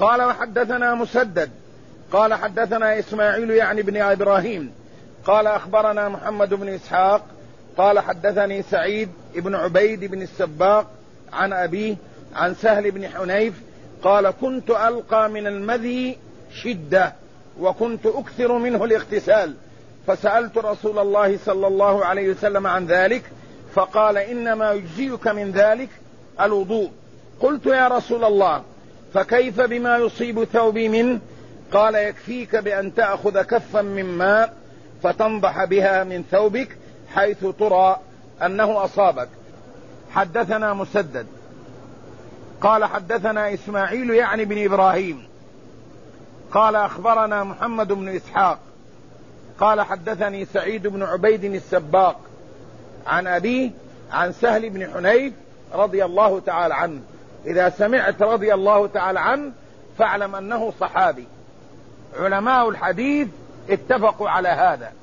قال وحدثنا مسدد قال حدثنا إسماعيل يعني بن إبراهيم قال أخبرنا محمد بن إسحاق قال حدثني سعيد بن عبيد بن السباق عن أبيه عن سهل بن حنيف قال كنت ألقى من المذي شدة وكنت أكثر منه الاغتسال، فسألت رسول الله صلى الله عليه وسلم عن ذلك فقال إنما يجزئك من ذلك الوضوء. قلت يا رسول الله فكيف بما يصيب ثوبي منه؟ قال يكفيك بأن تأخذ كفا من ماء فتنضح بها من ثوبك حيث ترى أنه أصابك. حدثنا مسدد قال حدثنا إسماعيل يعني بن إبراهيم قال أخبرنا محمد بن إسحاق قال حدثني سعيد بن عبيد السباق عن أبيه عن سهل بن حنيف رضي الله تعالى عنه. إذا سمعت رضي الله تعالى عنه فاعلم أنه صحابي، علماء الحديث اتفقوا على هذا.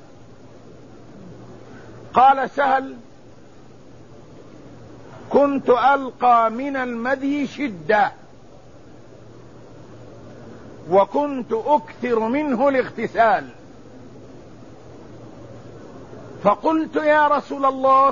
قال سهل كنت ألقى من المذي شدة وكنت أكثر منه الاغتسال، فقلت يا رسول الله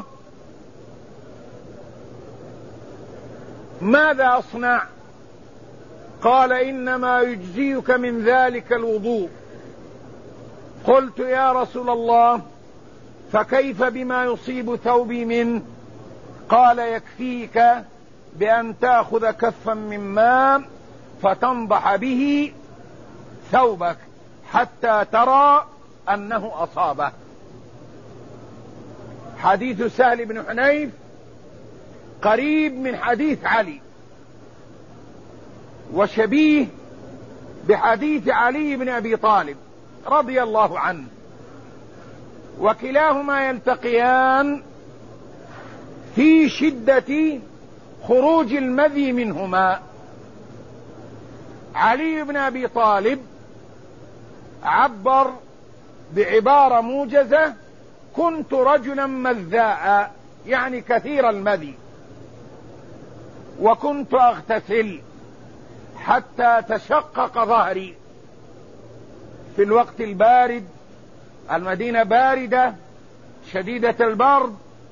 ماذا أصنع؟ قال إنما يجزيك من ذلك الوضوء. قلت يا رسول الله فكيف بما يصيب ثوبي منه؟ قال يكفيك بأن تأخذ كفا من ماء فتنضح به ثوبك حتى ترى أنه أصابه. حديث سهل بن حنيف قريب من حديث علي وشبيه بحديث علي بن أبي طالب رضي الله عنه، وكلاهما يلتقيان في شدة خروج المذي منهما. علي بن أبي طالب عبر بعبارة موجزة كنت رجلا مذاء يعني كثير المذي، وكنت أغتسل حتى تشقق ظهري في الوقت البارد، المدينة باردة شديدة البرد،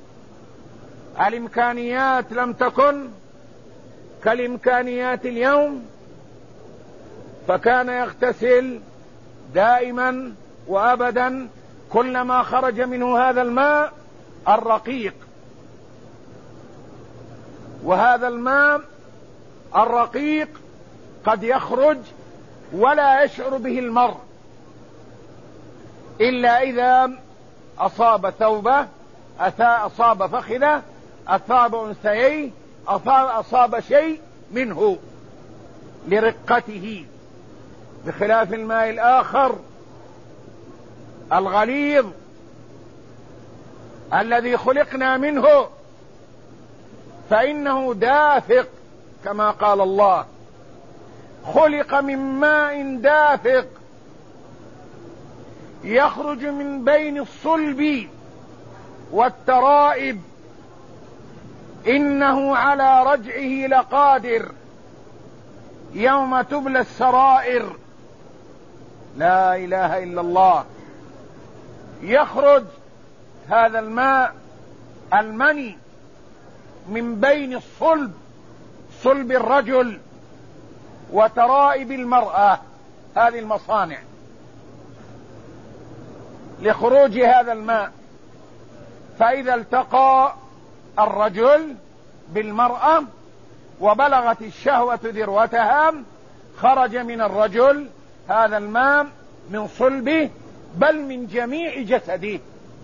الإمكانيات لم تكن كالإمكانيات اليوم، فكان يغتسل دائما وأبدا كلما خرج منه هذا الماء الرقيق. وهذا الماء الرقيق قد يخرج ولا يشعر به المرء إلا إذا أصاب ثوبه، أصاب فخذه، أصاب أنثيه، أصاب شيء منه لرقته، بخلاف الماء الآخر الغليظ الذي خلقنا منه، فإنه دافق كما قال الله خلق من ماء دافق يخرج من بين الصلب والترائب إنه على رجعه لقادر يوم تبلى السرائر. لا إله إلا الله. يخرج هذا الماء المني من بين الصلب، صلب الرجل وترائب المرأة، هذه المصانع لخروج هذا الماء. فإذا التقى الرجل بالمرأة وبلغت الشهوة ذروتها خرج من الرجل هذا الماء من صلبه بل من جميع جسده،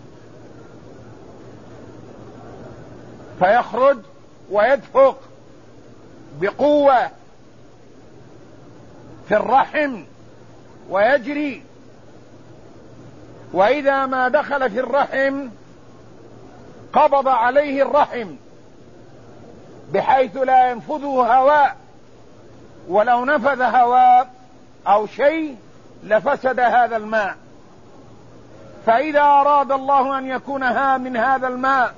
فيخرج ويدفق بقوة في الرحم ويجري، وإذا ما دخل في الرحم قبض عليه الرحم بحيث لا ينفذه هواء، ولو نفذ هواء أو شيء لفسد هذا الماء. فإذا أراد الله أن يكون من هذا الماء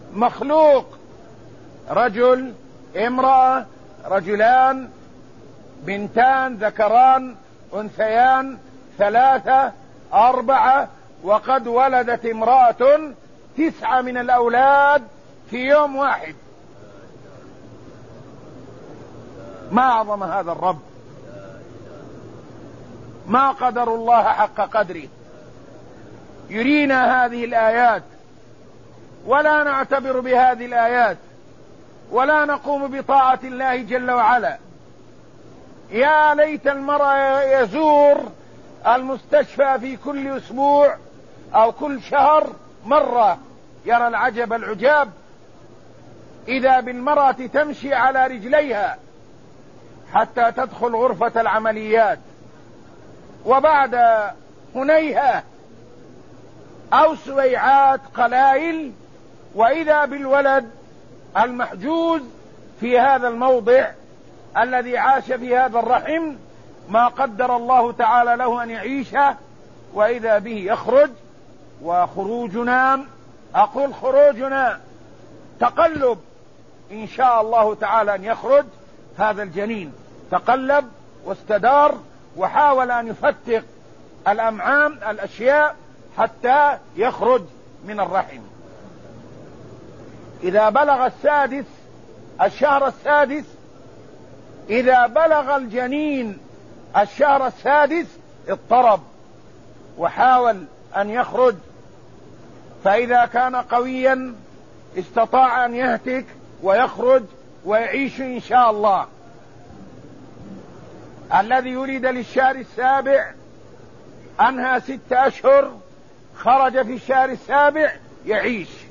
مخلوق، رجل، امرأة، رجلان، بنتان، ذكران، أنثيان، 3، 4، وقد ولدت امرأة 9 من الأولاد في يوم واحد. ما أعظم هذا الرب، ما قدر الله حق قدره. يرينا هذه الآيات ولا نعتبر بهذه الآيات ولا نقوم بطاعة الله جل وعلا. يا ليت المرء يزور المستشفى في كل أسبوع أو كل شهر مرة، يرى العجب العجاب إذا بالمرأة تمشي على رجليها حتى تدخل غرفة العمليات، وبعد هنيهة أو سويعات قلائل وإذا بالولد المحجوز في هذا الموضع الذي عاش في هذا الرحم ما قدر الله تعالى له أن يعيشه، وإذا به يخرج. وخروجنا، أقول خروجنا تقلب إن شاء الله تعالى أن يخرج هذا الجنين. تقلب واستدار وحاول أن يفتق الأمعام الأشياء حتى يخرج من الرحم. إذا بلغ الشهر السادس، إذا بلغ الجنين الشهر السادس اضطرب وحاول أن يخرج، فإذا كان قويا استطاع أن يهتك ويخرج ويعيش إن شاء الله. الذي ولد للشهر السابع أنهى 6 أشهر، خرج في الشهر السابع يعيش.